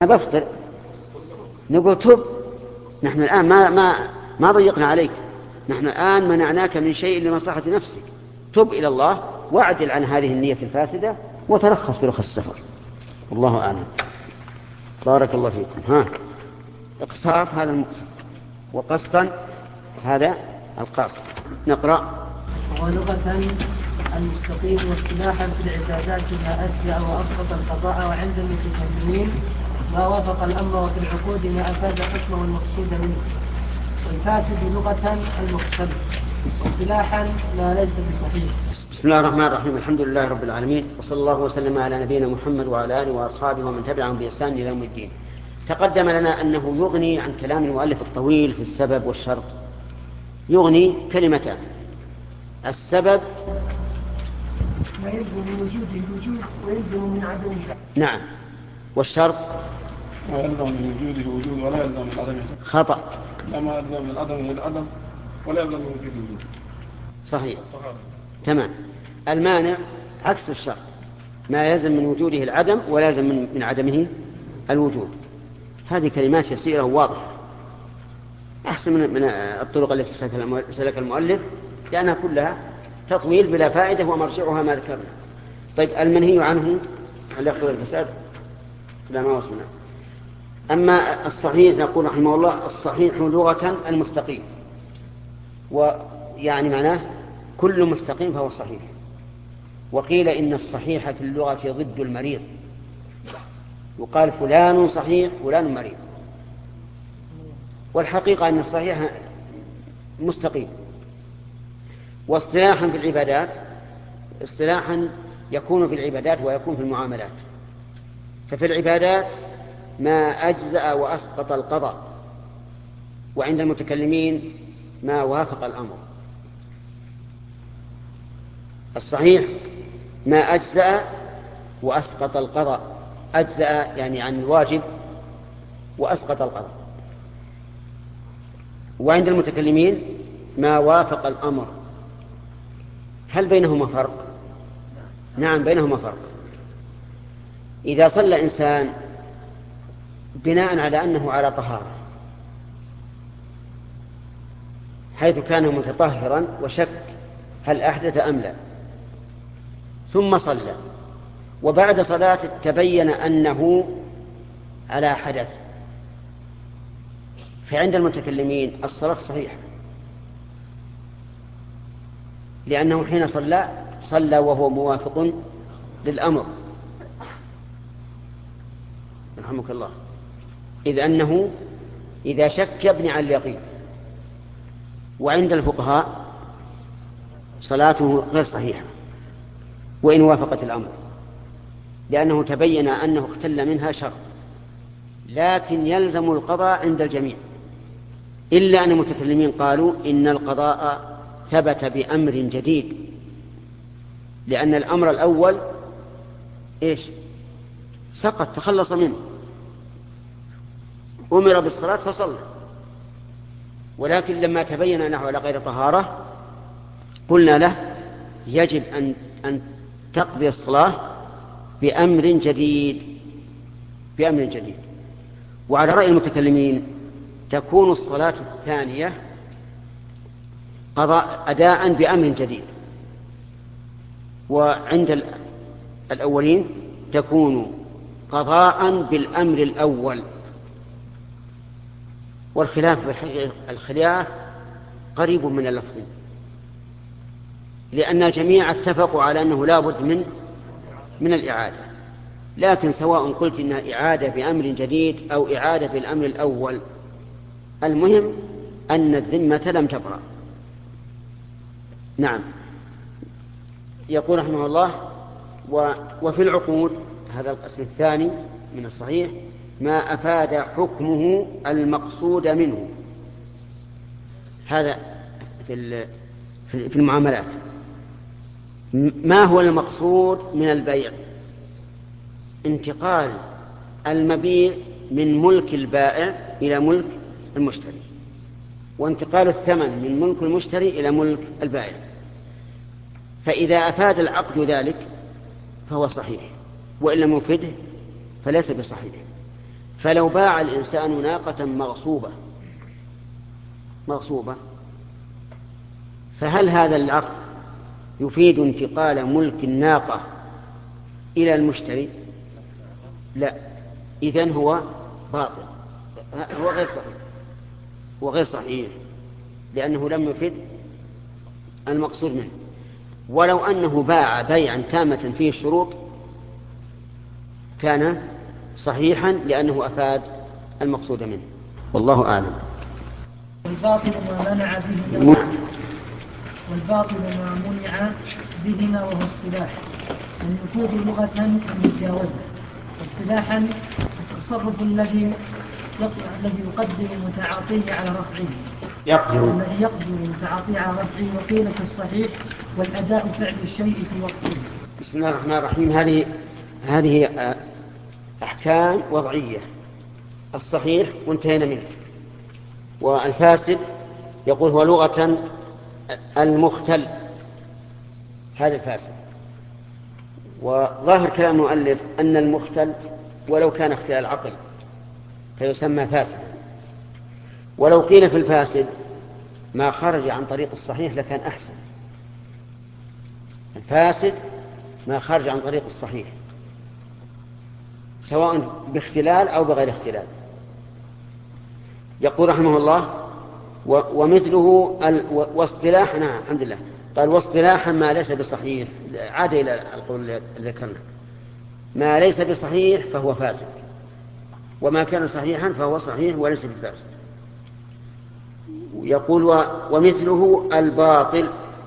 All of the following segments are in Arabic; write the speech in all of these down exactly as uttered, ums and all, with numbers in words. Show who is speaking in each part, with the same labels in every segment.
Speaker 1: أنا بفطر، نقول تب، نحن الآن ما, ما, ما ضيقنا عليك، نحن الآن منعناك من شيء لمصلحة نفسك، تب إلى الله واعدل عن هذه النية الفاسدة وترخص برخص السفر. والله أعلم. بارك الله فيكم. ها، اقساط هذا المقسط، وقسطا هذا القاصر. نقرأ.
Speaker 2: ولغة المستقيم، واصطلاحا في العبادات ما أجزأ وأسقط القضاء، وعند المتكلمين ما وافق الأمر، وفي العقود ما أفاد حكمه المقصود منه. والفاسد لغة المختلف، واصطلاحا ما ليس بصحيح.
Speaker 1: بسم الله الرحمن الرحيم. الحمد لله رب العالمين، وصلى الله وسلم على نبينا محمد وعلى آله وأصحابه ومن تبعهم بإحسان إلى يوم الدين. تقدم لنا أنه يغني عن كلام المؤلف الطويل في السبب والشرط، يغني كلمتان: السبب
Speaker 3: ما يلزم من وجوده الوجود ويلزم من عدمه.
Speaker 1: نعم. والشرط
Speaker 4: ما يلزم من وجوده الوجود ولا يلزم من عدمه.
Speaker 1: خطأ.
Speaker 4: لا، ما يلزم من عدمه العدم ولا يلزم من وجوده الوجود.
Speaker 1: صحيح. تمام. المانع عكس الشرط، ما يلزم من وجوده العدم ولا يلزم من, من عدمه الوجود. هذه كلمات يسيرة وواضحة، أحسن من, من الطرق التي سلك المؤلف، لأنها كلها تطويل بلا فائدة ومرجعها ما ذكرنا. طيب، المنهي عنه هل يقتضي الفساد؟ لا، ما وصلنا. أما الصحيح نقول رحمه الله: الصحيح لغة المستقيم، ويعني معناه كل مستقيم فهو صحيح. وقيل إن الصحيح في اللغة ضد المريض، يقال فلان صحيح فلان مريض، والحقيقة أن الصحيح مستقيم. واصطلاحا في العبادات، اصطلاحا يكون في العبادات ويكون في المعاملات. ففي العبادات ما أجزأ وأسقط القضاء، وعند المتكلمين ما وافق الأمر. الصحيح ما أجزأ وأسقط القضاء، أجزأ يعني عن الواجب، وأسقط القضاء. وعند المتكلمين ما وافق الأمر. هل بينهما فرق؟ نعم، بينهما فرق. إذا صلى إنسان بناء على أنه على طهارة، حيث كان متطهرا وشك هل أحدث أم لا، ثم صلى، وبعد صلاة تبين أنه على حدث، فعند المتكلمين الصلاة صحيحة، لأنه حين صلى صلى وهو موافق للأمر. رحمك الله. إذ أنه إذا شك يبني على اليقين. وعند الفقهاء صلاته غير صحيحة وإن وافقت الأمر، لأنه تبين أنه اختل منها شر، لكن يلزم القضاء عند الجميع، إلا أن المتكلمين قالوا إن القضاء ثبت بأمر جديد، لأن الأمر الأول إيش؟ سقط، تخلص منه، أمر بالصلاة فصلى، ولكن لما تبين أنه على غير طهارة قلنا له يجب أن, أن تقضي الصلاة بأمر جديد بأمر جديد. وعلى رأي المتكلمين تكون الصلاة الثانية قضاء أداء بأمر جديد، وعند الأولين تكون قضاء بالأمر الأول. والخلاف الخلاف قريب من اللفظ، لأن الجميع اتفقوا على أنه لا بد من من الإعادة، لكن سواء قلت إنها إعادة بأمر جديد أو إعادة بالأمر الأول، المهم أن الذمة لم تبرأ. نعم. يقول رحمه الله: وفي العقود، هذا القسم الثاني من الصحيح، ما أفاد حكمه المقصود منه. هذا في في المعاملات. ما هو المقصود من البيع؟ انتقال المبيع من ملك البائع إلى ملك المشتري، وانتقال الثمن من ملك المشتري إلى ملك البائع. فإذا أفاد العقد ذلك فهو صحيح، وإن لم يفده فليس بصحيح. فلو باع الإنسان ناقة مغصوبة مغصوبة فهل هذا العقد يفيد انتقال ملك الناقة إلى المشتري؟ لا، إذن هو باطل، هو غير صحيح، هو غير صحيح لأنه لم يفيد المقصود منه. ولو أنه باع بيعا تامة فيه الشروط كان صحيحا لأنه أفاد المقصود منه، والله أعلم.
Speaker 2: والباطل ما منع به والباطل ما منع بهما وهو اصطلاح. النقود لغة المجاوزة، اصطلاحا التصرف الذي الذي يقدم المتعاطي على رفعه
Speaker 1: يقدر
Speaker 2: الذي يقدر المتعاطي على رفعه، وقيل في الصحيح والأداء فعل الشيء في وقته.
Speaker 1: بسم الله الرحمن الرحيم. هذه هذه أحكام وضعية. الصحيح وانتهينا منه، والفاسد يقول هو لغة المختل، هذا الفاسد. وظاهر كلام المؤلف أن المختل ولو كان اختلال عقل فيسمى فاسدا، ولو قيل في الفاسد ما خرج عن طريق الصحيح لكان أحسن. الفاسد ما خرج عن طريق الصحيح سواء باختلال أو بغير اختلال. يقول رحمه الله ومثله واصطلاحا، نعم الحمد لله، قال واصطلاحا ما ليس بصحيح، عاد إلى القول الذي ذكرنا، ما ليس بصحيح فهو فاسد، وما كان صحيحا فهو صحيح وليس بفاسد. يقول ومثله الباطل،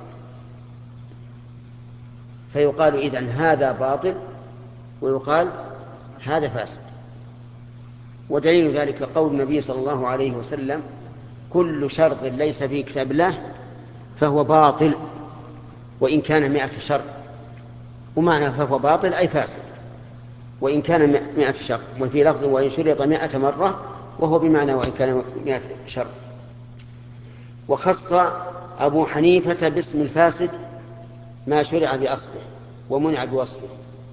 Speaker 1: فيقال إذن هذا باطل ويقال هذا فاسد. ودليل ذلك قول النبي صلى الله عليه وسلم كل شرط ليس في كتاب الله فهو باطل وإن كان مئة شرط، ومعنى فهو باطل أي فاسد وإن كان مئة شرط، وفي لفظ وإن شرط مئة مرة، وهو بمعنى وإن كان مئة شرط. وخص أبو حنيفة باسم الفاسد ما شرع بأصله ومنع بوصفه.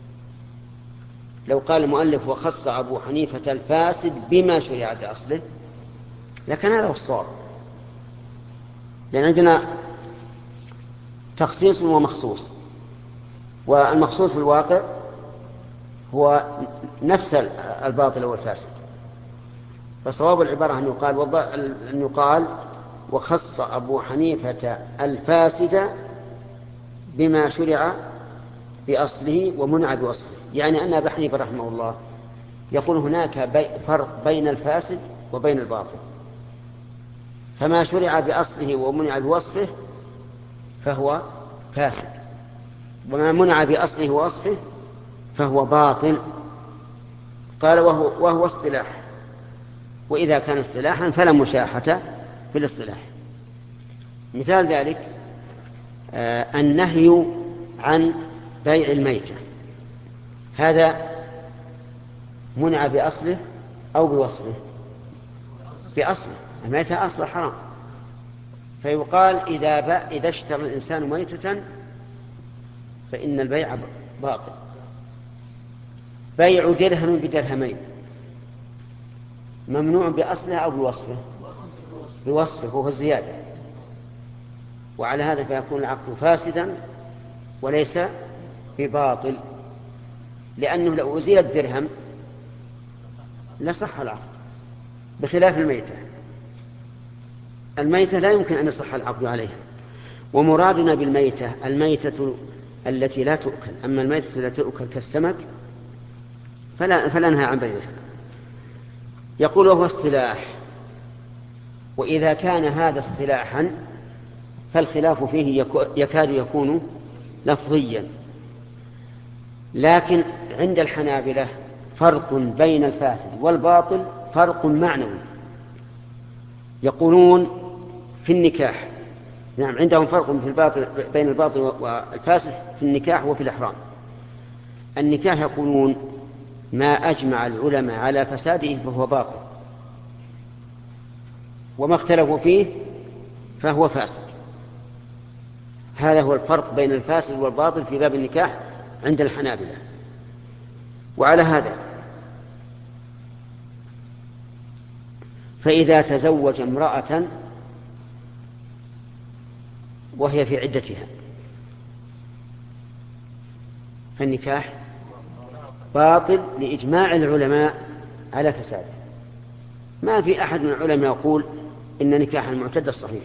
Speaker 1: لو قال المؤلف وخص أبو حنيفة الفاسد بما شرع بأصله لكان هذا هو الصواب، لأن عندنا تخصيص ومخصوص، والمخصوص في الواقع هو نفس الباطل والفاسد. فصواب العبارة أن يقال, أن يقال وخص أبو حنيفة الفاسد بما شرع بأصله ومنع بوصفه، يعني أن أبا حنيفة رحمه الله يقول هناك فرق بين الفاسد وبين الباطل، فما شرع بأصله ومنع بوصفه فهو فاسد، وما منع بأصله ووصفه فهو باطل. قال وهو, وهو اصطلاح، وإذا كان اصطلاحا فلا مشاحة في الاصطلاح. مثال ذلك آه النهي عن بيع الميتة، هذا منع بأصله أو بوصفه؟ بأصله، الميتة أصل حرام، فيقال إذا, إذا اشترى الإنسان ميتة فإن البيع باطل. بيع درهم بدرهمين ممنوع بأصله أو بوصفه؟ بوصفه، وهو الزيادة، وعلى هذا فيكون العقد فاسدا وليس بباطل، لأنه لو أزيل الدرهم لصح العقد، بخلاف الميتة. الميتة لا يمكن أن يصح العقد عليها. ومرادنا بالميتة الميتة التي لا تؤكل، أما الميتة التي تؤكل كالسمك فلا, فلا نهى عن بيعها. يقول وهو اصطلاح، وإذا كان هذا اصطلاحا فالخلاف فيه يكاد يكون لفظيا، لكن عند الحنابلة فرق بين الفاسد والباطل فرق معنوي. يقولون في النكاح، نعم عندهم فرق في الباطل بين الباطل والفاسد في النكاح وفي الإحرام. النكاح يقولون ما أجمع العلماء على فساده فهو باطل، وما اختلفوا فيه فهو فاسد. هذا هو الفرق بين الفاسد والباطل في باب النكاح عند الحنابلة. وعلى هذا فإذا تزوج امرأة وهي في عدتها فالنكاح باطل لإجماع العلماء على فساده. ما في أحد من العلماء يقول إن نكاح المعتدة صحيح،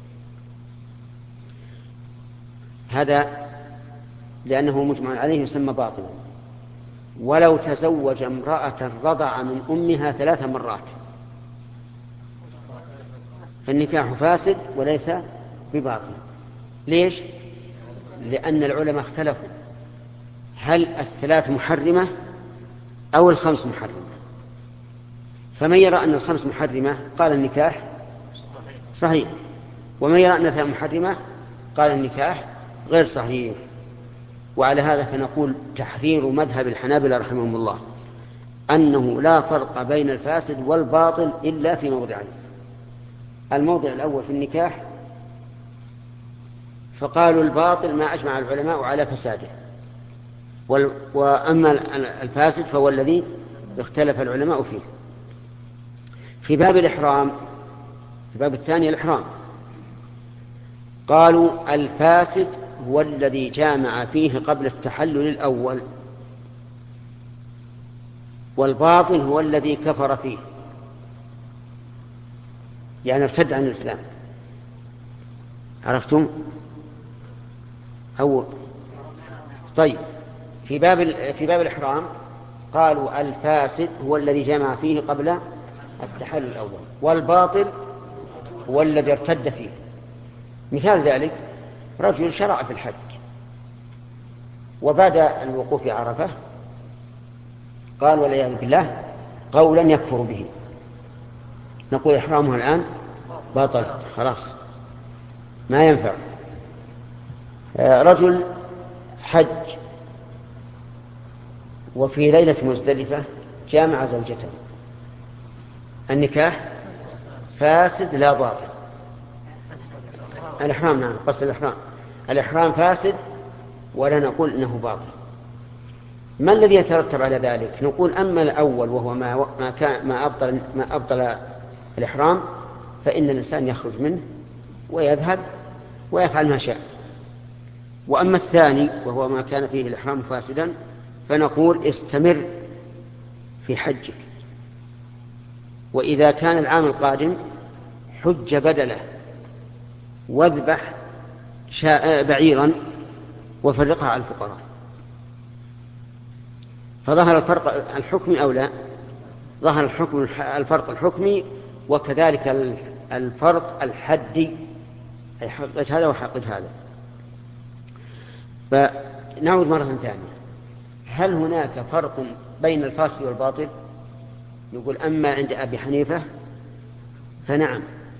Speaker 1: هذا لأنه مجمع عليه يسمى باطلا. ولو تزوج امرأة رضع من أمها ثلاث مرات فالنكاح فاسد وليس بباطل. ليش؟ لأن العلماء اختلفوا هل الثلاث محرمة أو الخمس محرمة، فمن يرى أن الخمس محرمة قال النكاح صحيح، ومن يرى أن الثلاث محرمة قال النكاح غير صحيح. وعلى هذا فنقول تحرير مذهب الحنابلة رحمهم الله أنه لا فرق بين الفاسد والباطل إلا في موضعين. الموضع الأول في النكاح فقالوا الباطل ما أجمع العلماء على فساده، وأما الفاسد فهو الذي اختلف العلماء فيه. في باب الإحرام، في باب الثاني الإحرام، قالوا الفاسد هو الذي جامع فيه قبل التحلل الأول، والباطل هو الذي كفر فيه يعني ارتد عن الإسلام. عرفتم؟ أو طيب في باب في باب الإحرام قالوا الفاسد هو الذي جمع فيه قبل التحلل الأول، والباطل هو الذي ارتد فيه. مثال ذلك رجل شرع في الحج وبعد الوقوف عرفة قال والعياذ بالله قولا يكفر به، نقول إحرامه الآن باطل خلاص ما ينفع. رجل حج وفي ليلة مزدلفة جامع زوجته، النكاح فاسد لا باطل. الإحرام نعم قصد الإحرام، الإحرام فاسد ولا نقول إنه باطل. ما الذي يترتب على ذلك؟ نقول أما الأول وهو ما ما كان ما أبطل ما أبطل الإحرام فإن الإنسان يخرج منه ويذهب ويفعل ما شاء. وأما الثاني وهو ما كان فيه الإحرام فاسدا فنقول استمر في حجك، وإذا كان العام القادم حج بدله واذبح بعيرا وفرقها على الفقراء. فظهر الفرق الحكمي أو لا؟ ظهر الحكم الفرق الحكمي وكذلك الفرق الحدي، أي حقد هذا وحقد هذا. فنعود مرة ثانية، هل هناك فرق بين الفاسد والباطل؟ يقول أما عند أبي حنيفة فنعم،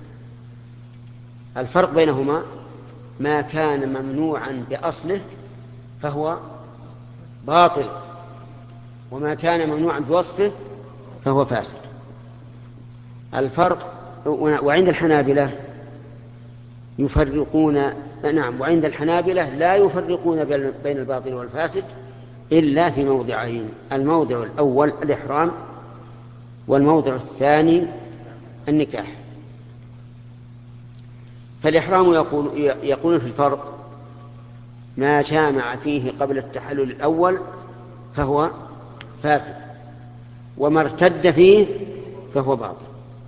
Speaker 1: الفرق بينهما ما كان ممنوعا بأصله فهو باطل، وما كان ممنوعا بوصفه فهو فاسد. الفرق. وعند الحنابلة يفرقون، نعم، وعند الحنابلة لا يفرقون بين الباطل والفاسد إلا في موضعين: الموضع الأول الإحرام، والموضع الثاني النكاح. فالإحرام يقول يقول في الفرق ما جامع فيه قبل التحلل الأول فهو فاسد، وما ارتد فيه فهو باطل.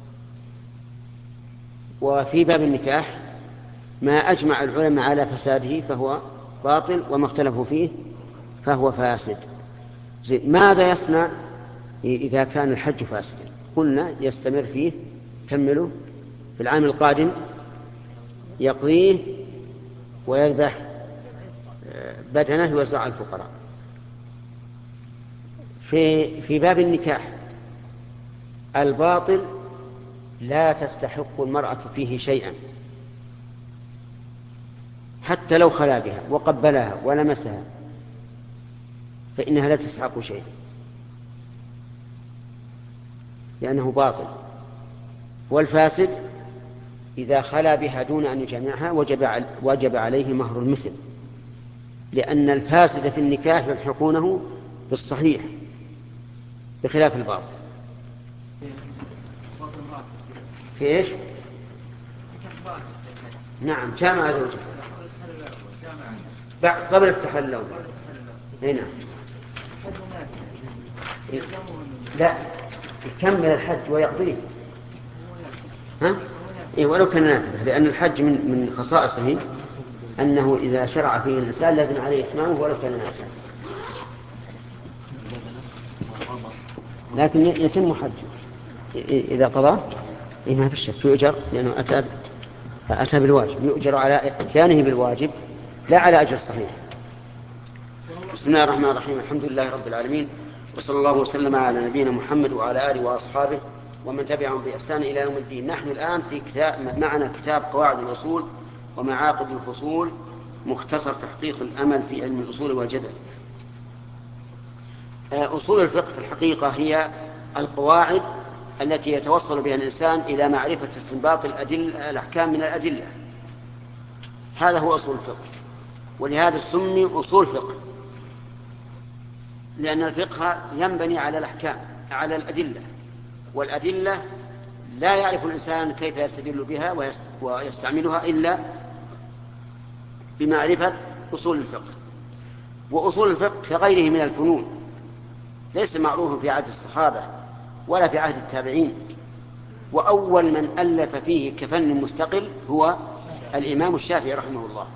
Speaker 1: وفي باب النكاح ما أجمع العلماء على فساده فهو باطل، وما اختلفوا فيه فهو فاسد. ماذا يصنع إذا كان الحج فاسدا؟ قلنا يستمر فيه، كملوا في العام القادم يقضيه ويذبح بدنه يوزع على الفقراء. في في باب النكاح الباطل لا تستحق المرأة فيه شيئا، حتى لو خلا بها وقبلها ولمسها فإنها لا تستحق شيئا لأنه باطل. والفاسد إذا خلا بها دون أن يجامعها وجب وجب عليه مهر المثل، لأن الفاسد في النكاح يلحقونه بالصحيح بخلاف الباطل. في إيش؟ نعم جامع زوجها قبل التحلل. هنا لا يكمل الحج ويقضيه. ها؟ إيه ولو كان نافلة، لأن الحج من من خصائصه أنه إذا شرع فيه الإنسان لازم عليه إتمامه ولو كان نافلة، لكن يتم حجه إذا قضى. إيه ما في شك يؤجر، لأنه أتى أتى بالواجب، يؤجر على إتيانه بالواجب لا على أجر الصحيح. بسم الله الرحمن الرحيم، الحمد لله رب العالمين، وصلى الله وسلم على نبينا محمد وعلى آله وأصحابه ومن تبعهم بإحسان إلى يوم الدين. نحن الآن في كتاب معنا كتاب قواعد الأصول ومعاقد الفصول، مختصر تحقيق الأمل في علم الأصول والجدل. أصول الفقه في الحقيقة هي القواعد التي يتوصل بها الإنسان إلى معرفة استنباط الأدلة الأحكام من الأدلة، هذا هو أصول الفقه، ولهذا سمي أصول فقه، لأن الفقه ينبني على الأحكام على الأدلة، والأدلة لا يعرف الإنسان كيف يستدل بها ويستعملها إلا بمعرفة أصول الفقه. وأصول الفقه كغيره من الفنون ليس معروف في عهد الصحابة ولا في عهد التابعين، وأول من ألف فيه كفن مستقل هو الإمام الشافعي رحمه الله،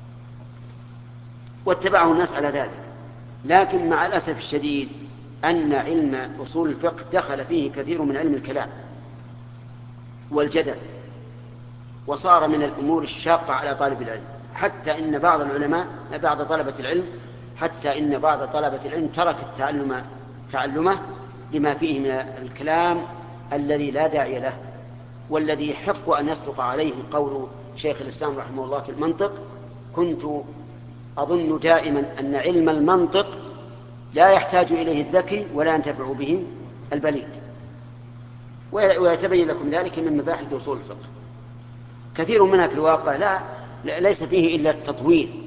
Speaker 1: واتبعه الناس على ذلك. لكن مع الأسف الشديد أن علم أصول الفقه دخل فيه كثير من علم الكلام والجدل، وصار من الأمور الشاقة على طالب العلم، حتى إن بعض العلماء بعض طلبة العلم حتى إن بعض طلبة العلم ترك التعلم تعلمه لما فيه من الكلام الذي لا داعي له، والذي يحق أن يصدق عليه قول شيخ الإسلام رحمه الله في المنطق: كنت أظن دائما أن علم المنطق لا يحتاج إليه الذكي ولا ينتفع به البليد. ويتبين لكم ذلك من مباحث أصول الفقه، كثير منها في الواقع لا ليس فيه إلا التطويل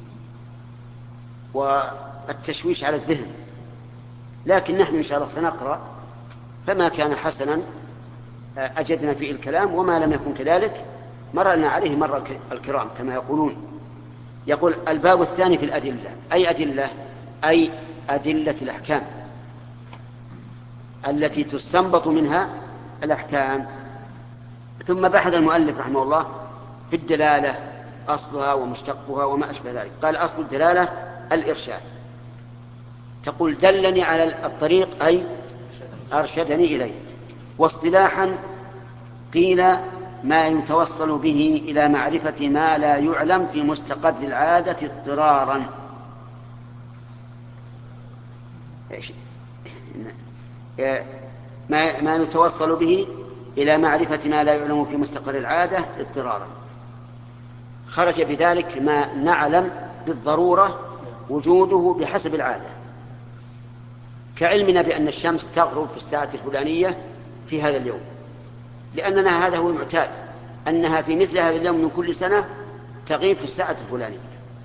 Speaker 1: والتشويش على الذهن، لكن نحن إن شاء الله سنقرأ، فما كان حسنا أجدنا فيه الكلام، وما لم يكن كذلك مررنا عليه مرة الكرام كما يقولون. يقول: الباب الثاني في الأدلة. أي أدلة؟ أي أدلة الأحكام التي تستنبط منها الأحكام. ثم بحث المؤلف رحمه الله في الدلالة، أصلها ومشتقها وما أشبه ذلك. قال: أصل الدلالة الإرشاد. تقول دلني على الطريق أي أرشدني إليه. واصطلاحا قيل ما يتوصل به إلى معرفة ما لا يعلم في مستقر العادة اضطرارا. ما ما يتوصل به إلى معرفة ما لا يعلم في مستقر العادة اضطرارا. خرج بذلك ما نعلم بالضرورة وجوده بحسب العادة، كعلمنا بأن الشمس تغرب في الساعة الفلانية في هذا اليوم، لأننا هذا هو المعتاد أنها في مثل هذا اليوم من كل سنة تغيب في الساعة الفلانية.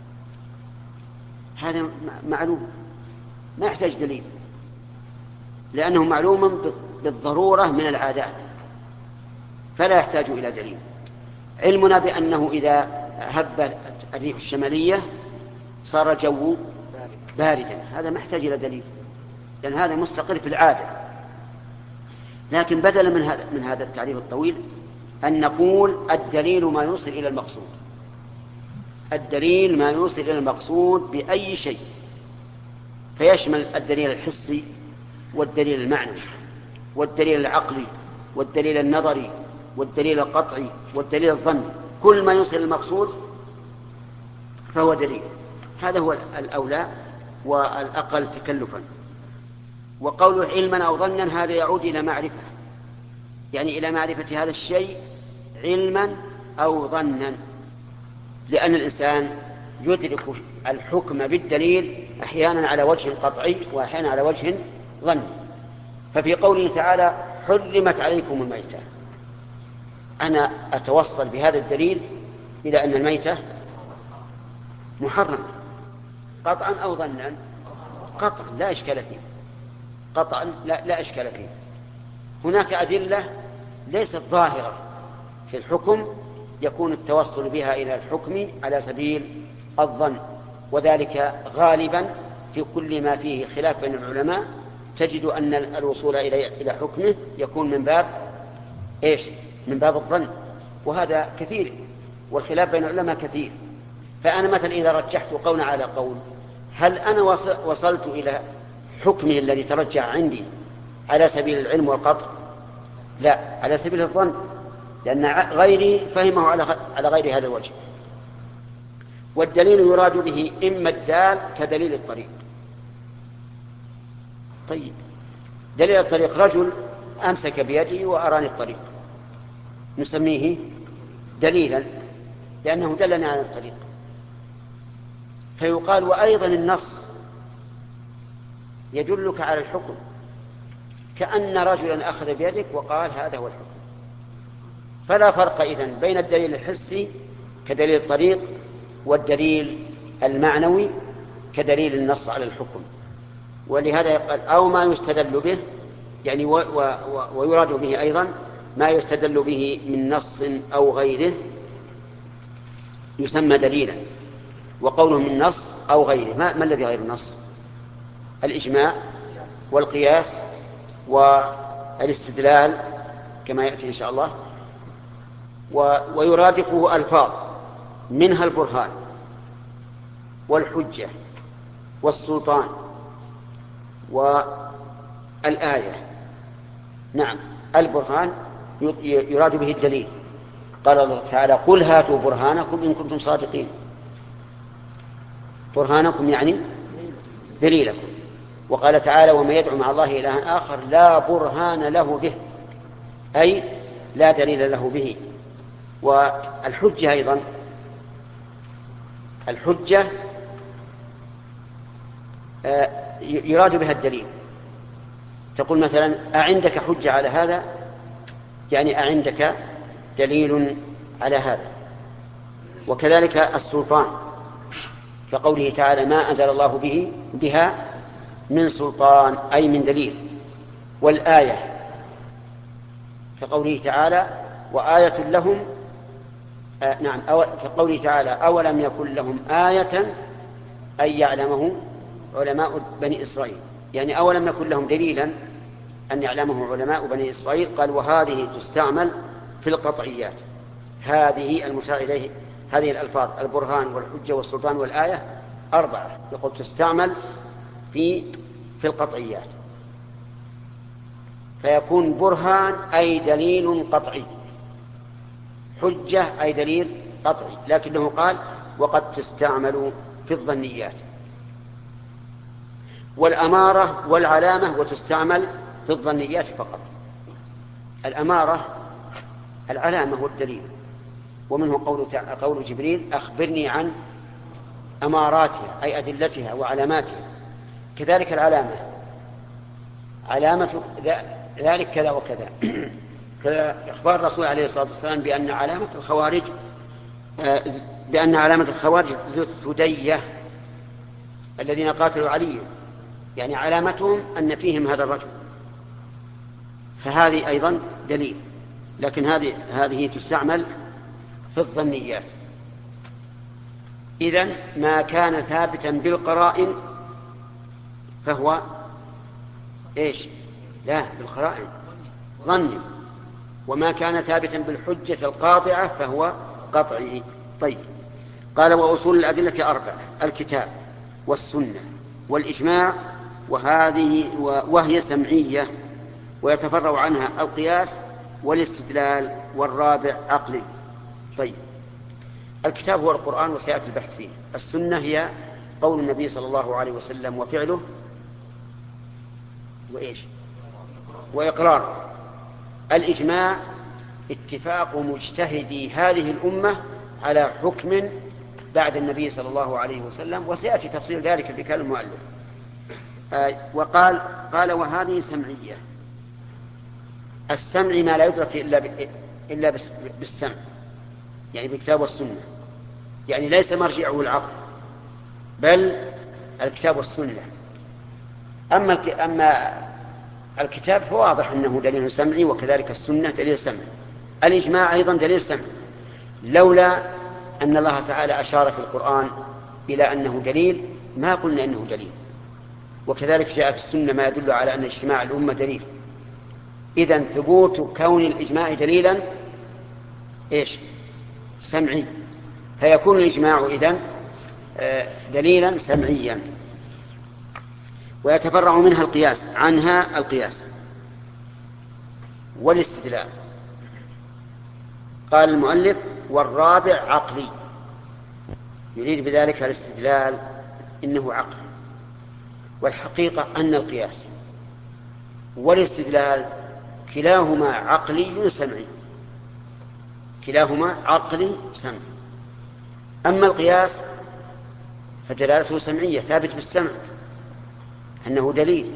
Speaker 1: هذا معلوم ما يحتاج دليل، لأنه معلوم بالضرورة من العادات، فلا يحتاج إلى دليل. علمنا بأنه إذا هبت الريح الشمالية صار جو باردا، هذا ما يحتاج إلى دليل، لأن هذا مستقر في العادة. لكن بدلا من هذا من هذا التعريف الطويل أن نقول الدليل ما يوصل إلى المقصود. الدليل ما يوصل إلى المقصود بأي شيء، فيشمل الدليل الحسي والدليل المعنوي والدليل العقلي والدليل النظري والدليل القطعي والدليل الظني. كل ما يوصل إلى المقصود فهو دليل. هذا هو الأولى والأقل تكلفا. وقوله علما أو ظنا هذا يعود إلى معرفة، يعني إلى معرفة هذا الشيء علما أو ظنا، لأن الإنسان يدرك الحكم بالدليل أحيانا على وجه قطعي وأحيانا على وجه ظني. ففي قوله تعالى حرمت عليكم الميتة، أنا أتوصل بهذا الدليل إلى أن الميتة محرمة قطعا أو ظنا. قطعا لا إشكال فيه، قطعا لا, لا إشكال فيه. هناك أدلة ليست ظاهرة في الحكم يكون التوصل بها إلى الحكم على سبيل الظن، وذلك غالبا في كل ما فيه خلاف بين العلماء تجد أن الوصول إلى حكمه يكون من باب إيش؟ من باب الظن، وهذا كثير، والخلاف بين العلماء كثير. فأنا مثلا إذا رجحت قولا على قول، هل أنا وصلت إلى حكمه الذي ترجح عندي على سبيل العلم والقطع؟ لا، على سبيل الظن، لأن غيري فهمه على غير هذا الوجه. والدليل يراد به إما الدال كدليل الطريق. طيب، دليل الطريق رجل أمسك بيدي وأراني الطريق، نسميه دليلا لأنه دلني على الطريق. فيقال وأيضا النص يدلك على الحكم، كأن رجلا أخذ بيدك وقال هذا هو الحكم. فلا فرق إذن بين الدليل الحسي كدليل الطريق والدليل المعنوي كدليل النص على الحكم. ولهذا يقال أو ما يستدل به، يعني و و ويراد به أيضا ما يستدل به من نص أو غيره يسمى دليلا. وقوله من نص أو غيره، ما, ما الذي غير النص؟ الإجماع والقياس والاستدلال كما يأتي إن شاء الله. ويرادفه ألفاظ منها البرهان والحجة والسلطان والآية. نعم، البرهان يراد به الدليل. قال الله تعالى قل هاتوا برهانكم إن كنتم صادقين. برهانكم يعني دليلكم. وقال تعالى وما يدعو مع الله إلها آخر لا برهان له به، أي لا دليل له به. والحجة أيضا، الحجة يراد بها الدليل. تقول مثلا أعندك حجة على هذا، يعني أعندك دليل على هذا. وكذلك السلطان كقوله تعالى ما أنزل الله به بها من سلطان، أي من دليل. والآية كقوله تعالى وآية لهم آه نعم أو كقوله تعالى أولم يكن لهم آية أي يعلمه علماء بني إسرائيل، يعني أولم يكن لهم دليلا أن يعلمه علماء بني إسرائيل. قال وهذه تستعمل في القطعيات. هذه المشار إليه هذه الألفاظ البرهان والحجة والسلطان والآية أربعة، يقول تستعمل في في القطعيات. فيكون برهان أي دليل قطعي، حجة أي دليل قطعي، لكنه قال وقد تستعمل في الظنيات. والأمارة والعلامة وتستعمل في الظنيات فقط. الأمارة العلامة والدليل، ومنه قول, قول جبريل أخبرني عن أماراتها أي أدلتها وعلاماتها. كذلك العلامة علامة ذلك كذا وكذا. إخبار الرسول عليه الصلاة والسلام بأن علامة الخوارج بأن علامة الخوارج ذو الثدية الذين قاتلوا عليا، يعني علامتهم أن فيهم هذا الرجل، فهذه أيضا دليل، لكن هذه هذه تستعمل في الظنيات. إذن ما كان ثابتا بالقرائن فهو إيش؟ لا، بالقرائن ظني. وما كان ثابتا بالحجة القاطعة فهو قطعي. طيب، قال وأصول الأدلة أربعة: الكتاب والسنة والإجماع، وهذه وهي سمعية ويتفرع عنها القياس والاستدلال، والرابع عقلي. طيب، الكتاب هو القرآن وسيأتي البحث فيه. السنة هي قول النبي صلى الله عليه وسلم وفعله وإيش وإقراره. الإجماع اتفاق مجتهدي هذه الأمة على حكم بعد النبي صلى الله عليه وسلم، وسيأتي تفصيل ذلك في كلام المؤلف. آه وقال قال وهذه سمعية. السمع ما لا يدرك إلا, إلا بالسمع، يعني بالكتاب والسنة، يعني ليس مرجعه العقل بل الكتاب والسنة. أما, أما الكتاب فواضح أنه دليل سمعي، وكذلك السنة دليل سمعي، الإجماع أيضا دليل سمعي، لولا أن الله تعالى أشار في القرآن إلى أنه دليل ما قلنا أنه دليل. وكذلك جاء في السنة ما يدل على أن اجتماع الأمة دليل. إذن ثبوت كون الإجماع دليلا إيش؟ سمعي، فيكون الإجماع إذن دليلا سمعيا. ويتفرع منها القياس عنها القياس والاستدلال. قال المؤلف والرابع عقلي، يريد بذلك الاستدلال إنه عقل، والحقيقة أن القياس والاستدلال كلاهما عقلي سمعي، كلاهما عقلي سمعي. أما القياس فدلالته سمعية ثابت بالسمع أنه دليل.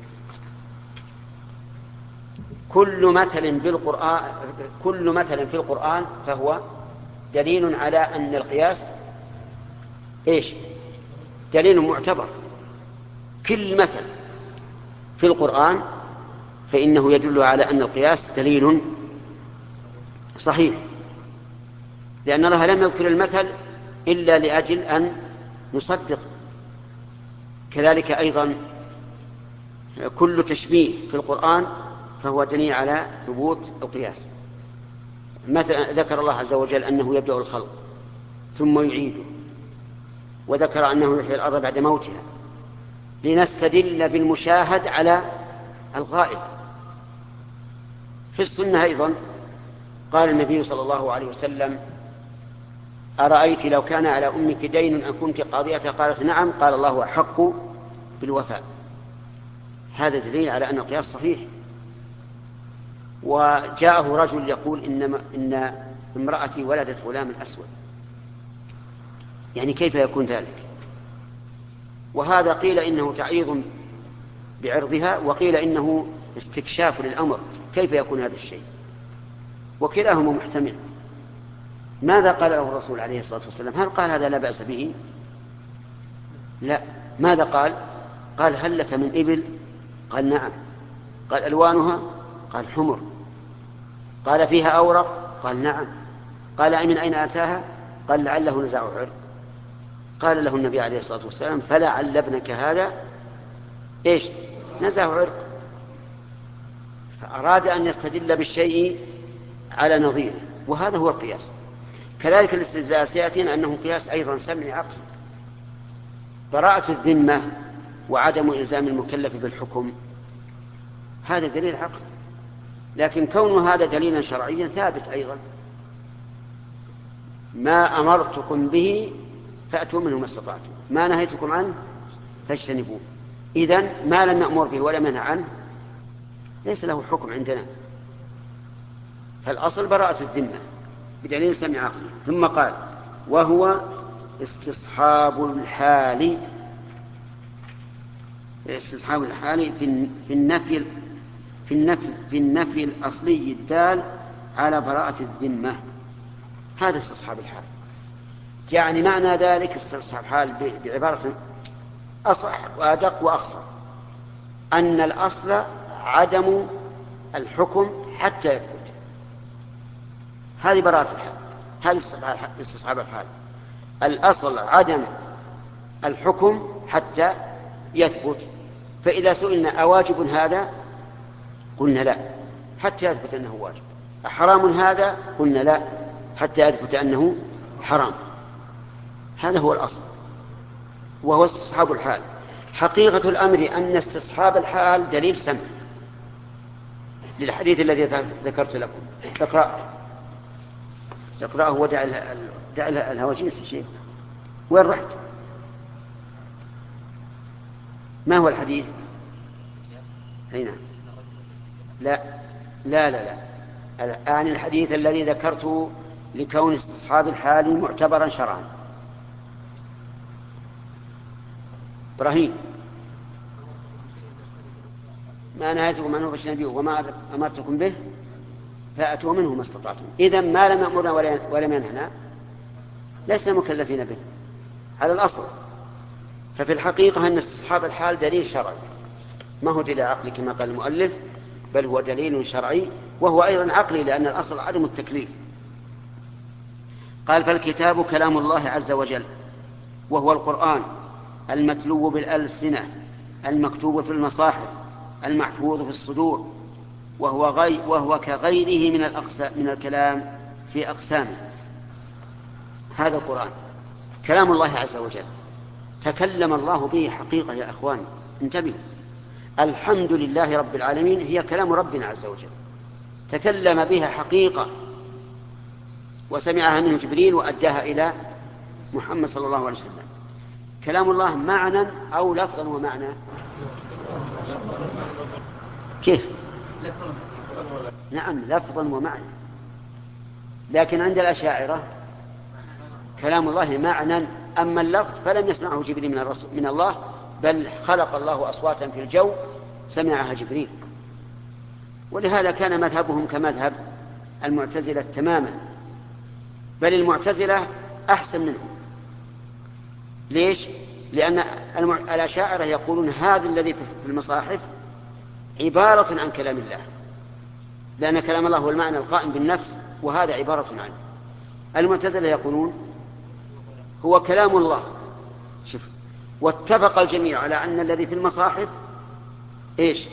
Speaker 1: كل مثل بالقرآن كل مثل في القرآن فهو دليل على أن القياس إيش؟ دليل معتبر. كل مثل في القرآن فإنه يدل على أن القياس دليل صحيح، لأن الله لم يذكر المثل إلا لأجل أن نصدق. كذلك أيضا كل تشبيه في القرآن فهو دليل على ثبوت القياس. مثلا ذكر الله عز وجل أنه يبدأ الخلق ثم يعيده، وذكر أنه يحيي الأرض بعد موتها، لنستدل بالمشاهد على الغائب. في السنة أيضا قال النبي صلى الله عليه وسلم أرأيت لو كان على أمك دين أن كنت قاضيتها؟ قالت نعم. قال الله أحق بالوفاء. هذا دليل على أن القياس صحيح. وجاءه رجل يقول إن, إن امرأتي ولدت غلاما أسود، يعني كيف يكون ذلك؟ وهذا قيل إنه تعريض بعرضها، وقيل إنه استكشاف للأمر، كيف يكون هذا الشيء؟ وكلاهما محتمل. ماذا قال له الرسول عليه الصلاة والسلام؟ هل قال هذا لا بأس به؟ لا. ماذا قال؟ قال هل لك من إبل؟ قال نعم. قال ألوانها؟ قال حمر. قال فيها أورق؟ قال نعم. قال من أين أتاها؟ قال لعله نزع عرق. قال له النبي عليه الصلاة والسلام فلعل ابنك هذا إيش؟ نزع عرق. فأراد أن يستدل بالشيء على نظيره، وهذا هو القياس. كذلك الاستدلال سيأتينا أنه قياس أيضا سمعي عقلي. براءة الذمة وعدم إلزام المكلف بالحكم هذا دليل عقلي، لكن كون هذا دليلا شرعيا ثابت أيضا. ما أمرتكم به فأتوا منه ما استطعتم، ما نهيتكم عنه فاجتنبوه. إذن ما لم يأمر به ولم ينهى عنه ليس له حكم عندنا. فالأصل براءة الذمة بدليل سمع عقلي. ثم قال وهو استصحاب الحال، استصحاب الحال في النفي في النفي في النفي الأصلي الدال على براءة الذمة. هذا استصحاب الحال، يعني معنى ذلك استصحاب الحال بعبارة أصح وأدق وأخصر، أن الأصل عدم الحكم حتى يثبت. هذه براءة الحال، هذه استصحاب الحال. الأصل عدم الحكم حتى يثبت. فإذا سئلنا أواجب هذا؟ قلنا لا حتى يثبت أنه واجب. أحرام هذا؟ قلنا لا حتى يثبت أنه حرام. هذا هو الأصل، وهو استصحاب الحال. حقيقة الأمر أن استصحاب الحال دليل سمع للحديث الذي ذكرت لكم. اقرأ اقرأه ودع الهواجيس يا شيخ. وين رحت؟ ما هو الحديث؟ هنا. لا لا لا لا الآن الحديث الذي ذكرته لكون استصحاب الحال معتبرا شرعا. إبراهيم ما نهيتكم عنه فاجتنبوه وما أمرتكم به فأتوا منه ما استطعتم. إذن ما لم يأمرنا ولم ينهنا لسنا مكلفين به على الأصل. ففي الحقيقة أن استصحاب الحال دليل شرعي. ما هو دليل عقلي كما قال المؤلف، بل هو دليل شرعي، وهو أيضا عقلي لأن الأصل عدم التكليف. قال فالكتاب كلام الله عز وجل، وهو القرآن المتلو بالألسنة المكتوب في المصاحف المحفوظ في الصدور، وهو, غي وهو كغيره من, من الكلام في أقسامه. هذا القرآن كلام الله عز وجل، تكلم الله به حقيقة يا أخواني، انتبهوا. الحمد لله رب العالمين هي كلام ربنا عز وجل، تكلم بها حقيقة وسمعها منه جبريل وأداها إلى محمد صلى الله عليه وسلم. كلام الله معنى أو لفظا ومعنى؟ كيف؟ نعم لفظا ومعنى. لكن عند الأشاعرة كلام الله معنى، أما اللفظ فلم يسمعه جبريل من, الرسول من الله، بل خلق الله أصواتا في الجو سمعها جبريل. ولهذا كان مذهبهم كمذهب المعتزلة تماما، بل المعتزلة أحسن منهم. ليش؟ لأن الأشاعرة يقولون هذا الذي في المصاحف عبارة عن كلام الله، لأن كلام الله هو المعنى القائم بالنفس، وهذا عبارة عنه. المعتزلة يقولون هو كلام الله. شوف، واتفق الجميع على أن الذي في المصاحف إيش؟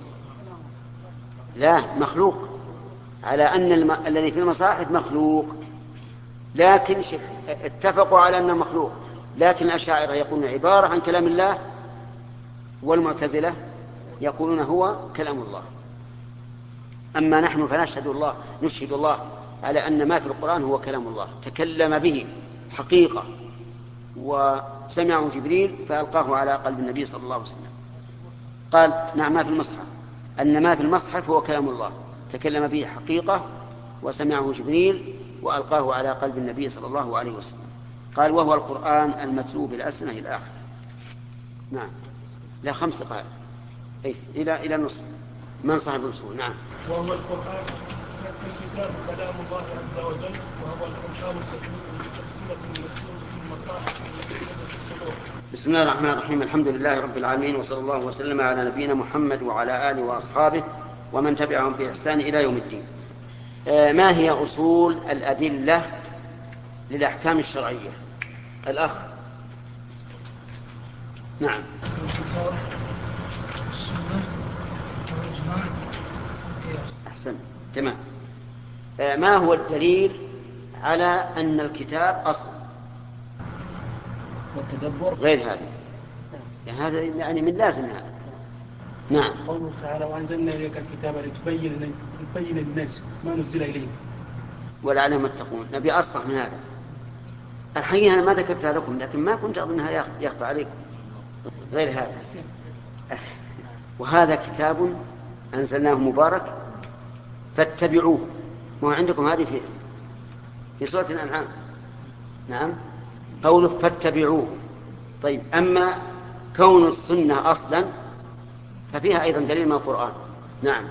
Speaker 1: لا، مخلوق، على أن الم... الذي في المصاحف مخلوق. لكن شوف، اتفقوا على أنه مخلوق، لكن الأشاعرة يقولون عبارة عن كلام الله، والمعتزلة يقولون هو كلام الله. أما نحن فنشهد الله نشهد الله على أن ما في القرآن هو كلام الله، تكلم به حقيقة وسمعه جبريل فألقاه على قلب النبي صلى الله عليه وسلم. قال نعم ما في المصحف، أن ما في المصحف هو كلام الله تكلم به حقيقة وسمعه جبريل وألقاه على قلب النبي صلى الله عليه وسلم. قال وهو القرآن المتلو بالألسنة إلى آخر. نعم، لا خمس دقائق إيه؟ إلى إلى النصف. من صاحب الأصول؟ نعم.
Speaker 5: وهو القرآن الكتاب كلام الله عز وجل، وهو القرآن المتلو بالألسنة المكتوب في المصاحف المكتوبة في الصدور.
Speaker 1: بسم الله الرحمن الرحيم. الحمد لله رب العالمين، وصلى الله وسلم على نبينا محمد وعلى آله وأصحابه ومن تبعهم بإحسان إلى يوم الدين. آه ما هي أصول الأدلة للأحكام الشرعية؟ الأخ. نعم. أحسن، تمام. آه ما هو الدليل على أن الكتاب أصل؟
Speaker 2: والتدبر
Speaker 1: غير هذا، يعني هذا يعني من لازم هذا. نعم.
Speaker 5: قوله تعالى وأنزلنا إليك الكتاب لتبين لتبين للناس ما نزل إليهم
Speaker 1: ولعلهم يتقون. نبي أصح من هذا. الحقيقة أنا ما ذكرتها لكم، لكن ما كنت أظنها يخفى عليكم. غير هذا. وهذا كتاب أنزلناه مبارك فاتبعوه. ما عندكم هذه في في سورة الأنعام. نعم، قوله فاتبعوه. طيب، أما كون السنة أصلا ففيها أيضا دليل من القرآن. نعم.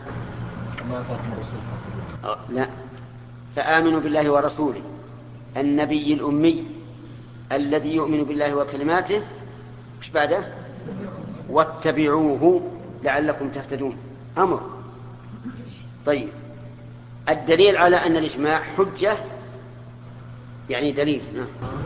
Speaker 1: لا، فآمنوا بالله ورسوله النبي الأمي الذي يؤمن بالله وكلماته، مش بعده؟ واتبعوه لعلكم تهتدون. أمر. طيب، الدليل على أن الإجماع حجة يعني دليل. نعم.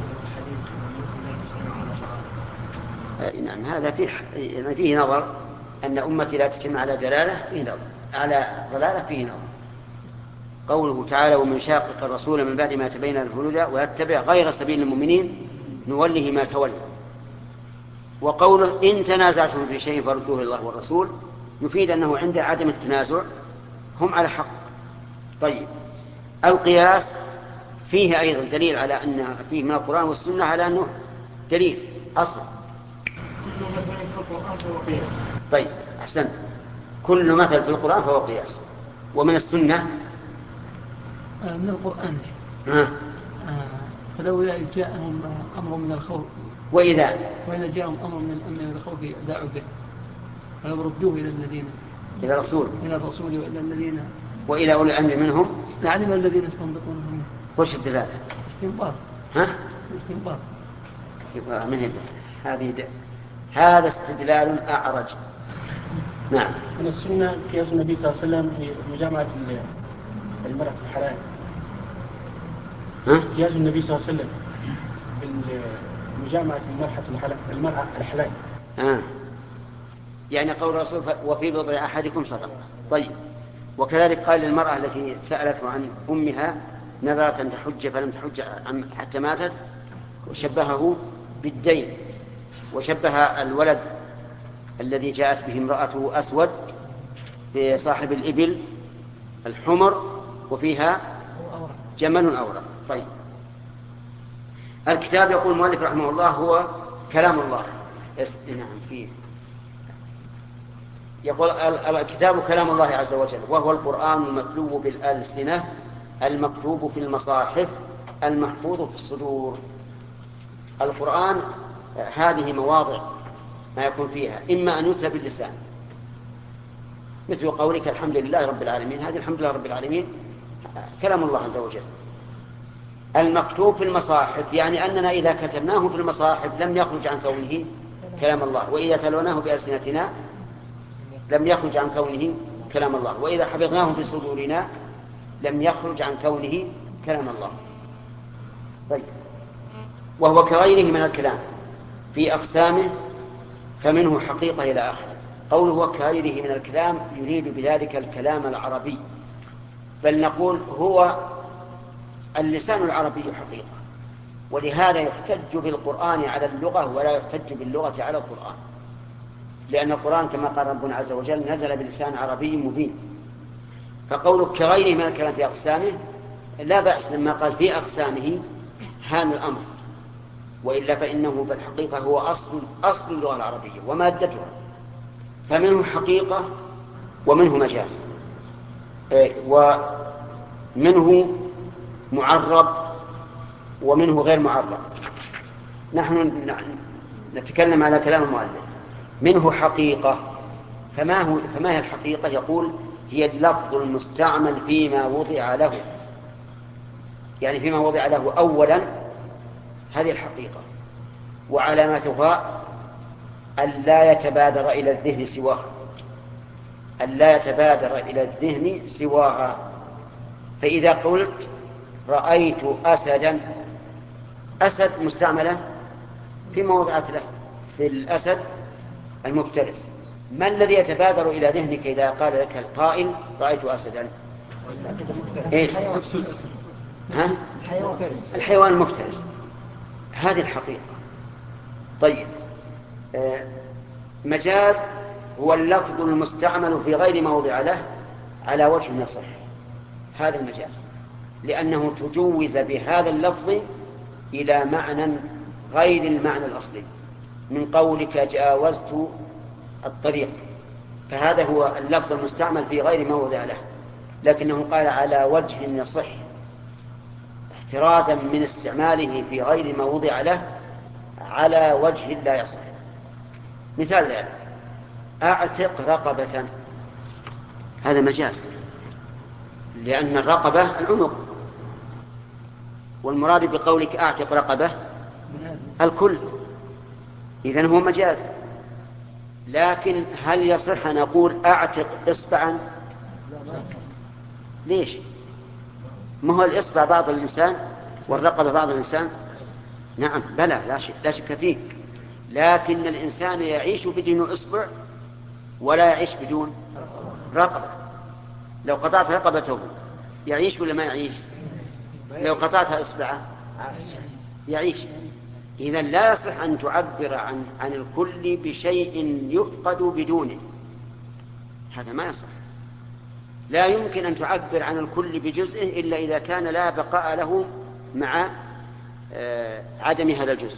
Speaker 1: نعم، هذا فيه فيه نظر، أن أمتي لا تجمع على دلالة فيه نظر، على ضلالة فيه نظر. قوله تعالى ومن شاقق الرسول من بعد ما تبين الهدى ويتبع غير سبيل المؤمنين نوله ما تولى. وقوله إن تنازعتم في شيء فردوه الله والرسول يفيد أنه عند عدم التنازع هم على حق. طيب، القياس فيه أيضا دليل على أنه فيه من القرآن والسنة على أنه دليل أصل. طيب، أحسن. كل مثل في القرآن فهو قياس. ومن السنة
Speaker 2: من القرآن.
Speaker 1: ها.
Speaker 2: فلولا إذ جاءهم أمر من الخوف
Speaker 1: وإذا
Speaker 2: وإذا جاءهم أمر من الأمن والخوف أذاعوا به ولو ردوه إلى الذين
Speaker 1: إلى الرسول
Speaker 2: إلى الرسول وإلى الذين
Speaker 1: وإلى أولي الأمر منهم
Speaker 2: لعلم الذين يستنبطونه منه.
Speaker 1: وش الدلالة؟
Speaker 2: استنباط.
Speaker 1: ها؟
Speaker 2: استنباط.
Speaker 1: يبقى من هذه د... هذا استدلال أعرج نعم.
Speaker 6: من السنة قياس النبي صلى الله عليه وسلم في مجامعة المرأة الحلال.
Speaker 1: ها؟
Speaker 6: قياس النبي صلى الله عليه وسلم في مجامعة المرأة الحلال المرأة الحلال.
Speaker 1: آه. يعني قول الرسول وفي بضع أحدكم صدقة. طيب. وكذلك قال للمرأة التي سألته عن أمها نذرت أن تحج فلم تحج حتى ماتت، وشبهه بالدين، وشبه الولد الذي جاءت به امرأته أسود بصاحب الإبل الحمر وفيها جمل أورق. طيب. الكتاب يقول المؤلف رحمه الله هو كلام الله. نعم فيه يقول الكتاب كلام الله عز وجل، وهو القرآن المتلو بالألسنة المكتوب في المصاحف المحفوظ في الصدور. القرآن هذه مواضع ما يكون فيها إما أن يتلى باللسان مثل قولك الحمد لله رب العالمين، هذه الحمد لله رب العالمين كلام الله عز وجل. المكتوب في المصاحف يعني أننا إذا كتبناه في المصاحف لم يخرج عن كونه كلام الله، وإذا تلوناه بألسنتنا لم يخرج عن كونه كلام الله، وإذا حفظناه في صدورنا لم يخرج عن كونه كلام الله. طيب. وهو كغيره من الكلام في أقسامه فمنه حقيقة إلى آخر. قوله هو كغيره من الكلام يريد بذلك الكلام العربي، بل نقول هو اللسان العربي حقيقة، ولهذا يحتج بالقرآن على اللغة ولا يحتج باللغة على القرآن، لأن القرآن كما قال ربنا عز وجل نزل بلسان عربي مبين. فقولك كغيره من الكلام في أقسامه لا بأس لما قال في أقسامه هان الأمر، وإلا فإنه بالحقيقة هو أصل, أصل اللغة العربية ومادتها، فمنه حقيقة ومنه مجاز، ومنه معرب ومنه غير معرب. نحن نتكلم على كلام المؤلف. منه حقيقة، فما, هو فما هي الحقيقة؟ يقول هي اللفظ المستعمل فيما وضع له، يعني فيما وضع له أولا، هذه الحقيقة، وعلامتها أن لا يتبادر إلى الذهن سواها، أن لا يتبادر إلى الذهن سواها. فإذا قلت رأيت أسدا، أسد مستعملة فيما وضعت له، في الأسد المفترس. ما الذي يتبادر إلى ذهنك إذا قال لك القائل رأيت أسدا؟ إيش؟ ها؟ الحيوان المفترس. هذه الحقيقة. طيب. آه مجاز هو اللفظ المستعمل في غير موضع له على وجه النصح، هذا المجاز، لأنه تجوز بهذا اللفظ إلى معنى غير المعنى الأصلي، من قولك جاوزت الطريق، فهذا هو اللفظ المستعمل في غير موضع له، لكنه قال على وجه يصح احترازا من استعماله في غير ما وضع له على وجه لا يصح. مثال ذلك أعتق رقبة، هذا مجاز، لأن الرقبة العنق، والمراد بقولك أعتق رقبة الكل، إذن هو مجاز. لكن هل يصح أن أقول أعتق إصبعا؟ ليش؟ ما هو الإصبع بعض الإنسان والرقبة بعض الإنسان؟ نعم بلى، لا شك, لا شك فيه، لكن الإنسان يعيش بدون إصبع ولا يعيش بدون رقبة. لو قطعت رقبته يعيش ولا ما يعيش؟ لو قطعتها إصبعه يعيش. إذن لا يصح أن تعبر عن, عن الكل بشيء يفقد بدونه، هذا ما يصح. لا يمكن أن تعبر عن الكل بجزئه إلا إذا كان لا بقاء له مع عدم هذا الجزء،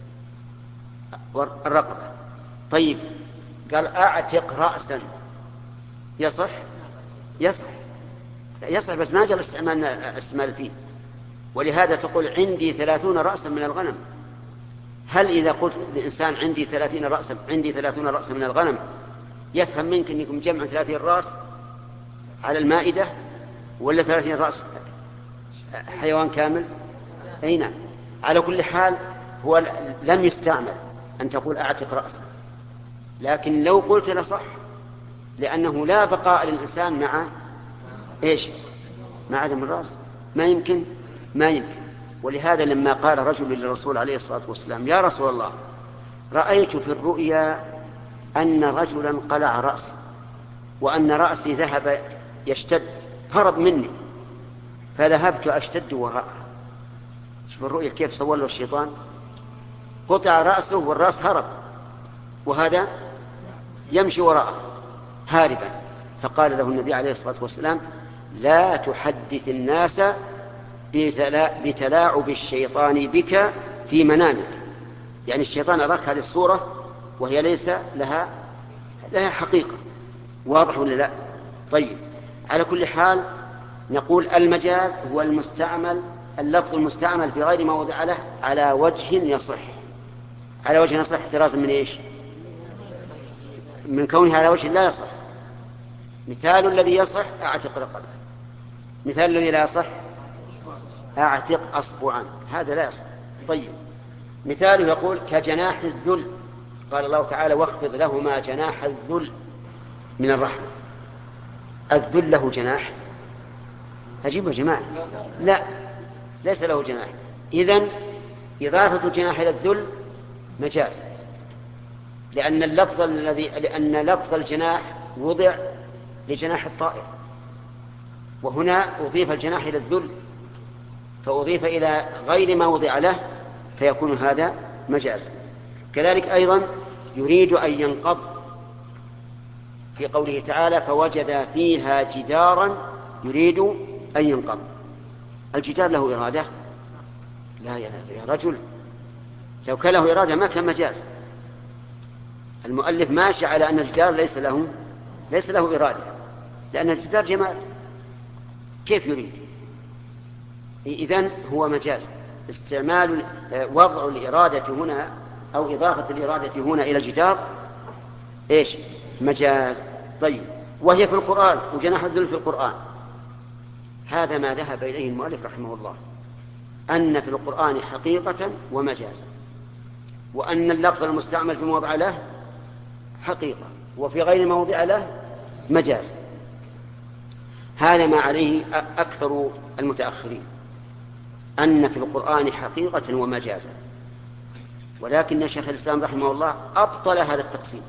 Speaker 1: الرقبة. طيب قال أعتق رأسا، يصح؟ يصح يصح بس ما جاء الاستعمال استعمال فيه. ولهذا تقول عندي ثلاثون رأسا من الغنم، هل إذا قلت لإنسان عندي ثلاثين رأسا عندي ثلاثون رأسا من الغنم يفهم منك أنكم جمع ثلاثين رأس على المائدة، ولا ثلاثين رأس حيوان كامل؟ أي نعم. على كل حال هو لم يستعمل أن تقول أعتق رأسا، لكن لو قلت لصح، لأنه لا بقاء للإنسان مع إيش؟ مع عدم الرأس، ما يمكن ما يمكن. ولهذا لما قال رجل للرسول عليه الصلاة والسلام: يا رسول الله، رأيت في الرؤيا أن رجلا قلع رأسي وأن رأسي ذهب يشتد، هرب مني، فذهبت أشتد وراءه. شوف الرؤيا كيف سوى له الشيطان، قطع رأسه والرأس هرب، وهذا يمشي وراءه هاربا. فقال له النبي عليه الصلاة والسلام: لا تحدث الناس بتلاعب الشيطان بك في منامك. يعني الشيطان أراك هذه الصورة وهي ليس لها لها حقيقة. واضح ولا لا؟ طيب، على كل حال نقول المجاز هو المستعمل، اللفظ المستعمل في غير ما وضع له على وجه يصح. على وجه يصح احترازا من ايش؟ من كونه على وجه لا يصح. مثال الذي يصح: اعتق رقبة. مثال الذي لا يصح: اعتق اصبعا. هذا لا يصح. طيب، مثاله يقول: كجناح الذل. قال الله تعالى: واخفض لهما جناح الذل من الرحمة. الذل له جناح؟ عجيب يا جماعة، لا، ليس له جناح. إذن إضافة الجناح إلى الذل مجاز، لأن اللفظ الذي لأن لفظ الجناح وضع لجناح الطائر، وهنا أضيف الجناح إلى الذل، فأضيف إلى غير ما وضع له، فيكون هذا مجازا. كذلك أيضا يريد أن ينقض في قوله تعالى: فوجد فيها جدارا يريد أن ينقض. الجدار له إرادة؟ لا يا رجل، لو كان له إرادة ما كان مجاز. المؤلف ماشي على أن الجدار ليس له ليس له إرادة، لأن الجدار جماد، كيف يريد؟ إذن هو مجاز. استعمال وضع الإرادة هنا أو إضافة الإرادة هنا إلى الجدار إيش؟ مجاز. طيب، وهي في القرآن، وجناح الذل في القرآن. هذا ما ذهب إليه المؤلف رحمه الله، أن في القرآن حقيقة ومجازا، وأن اللفظ المستعمل في موضع له حقيقة وفي غير موضع له مجاز. هذا ما عليه أكثر المتأخرين، أن في القرآن حقيقة ومجازا. ولكن شيخ الإسلام رحمه الله أبطل هذا التقسيم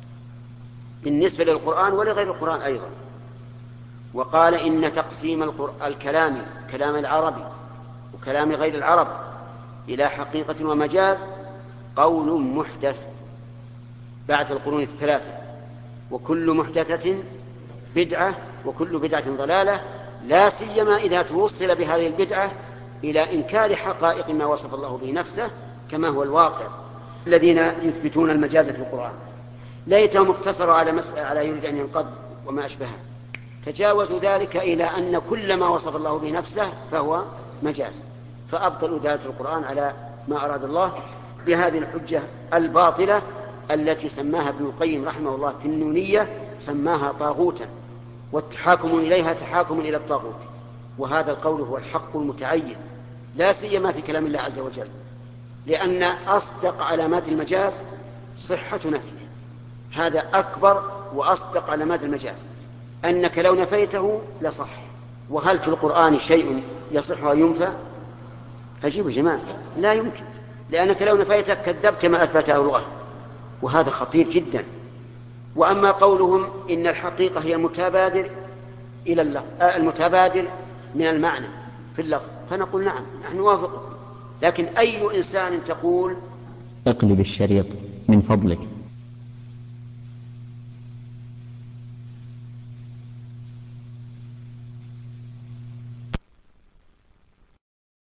Speaker 1: بالنسبة للقرآن ولغير القرآن أيضا، وقال: إن تقسيم الكلام، كلام العربي وكلام غير العرب، إلى حقيقة ومجاز قول محدث بعد القرون الثلاثة، وكل محدثة بدعة، وكل بدعة ضلالة، لا سيما إذا توصل بهذه البدعة إلى إنكار حقائق ما وصف الله به نفسه كما هو الواقع. الذين يثبتون المجاز في القرآن ليتهم اقتصروا على مسألة على يريد أن ينقض وما أشبهه، تجاوزوا ذلك إلى أن كل ما وصف الله به نفسه فهو مجاز، فأبطلوا دلالة القرآن على ما أراد الله بهذه الحجة الباطلة التي سماها ابن القيم رحمه الله في النونية، سماها طاغوتا، والتحاكم إليها تحاكم إلى الطاغوت. وهذا القول هو الحق المتعين، لا سيما في كلام الله عز وجل، لأن أصدق علامات المجاز صحة نفيه. هذا أكبر وأصدق علامات المجاز، أنك لو نفيته لصح. وهل في القرآن شيء يصح وينفى؟ عجيب يا جماعة، لا يمكن، لأنك لو نفيته كذبت ما أثبته الله، وهذا خطير جدا. وأما قولهم إن الحقيقة هي المتبادر إلى اللفظ، المتبادر من المعنى في اللفظ، فنقول نعم، نحن نوافق. لكن أي إنسان تقول
Speaker 7: اقلب الشريط من فضلك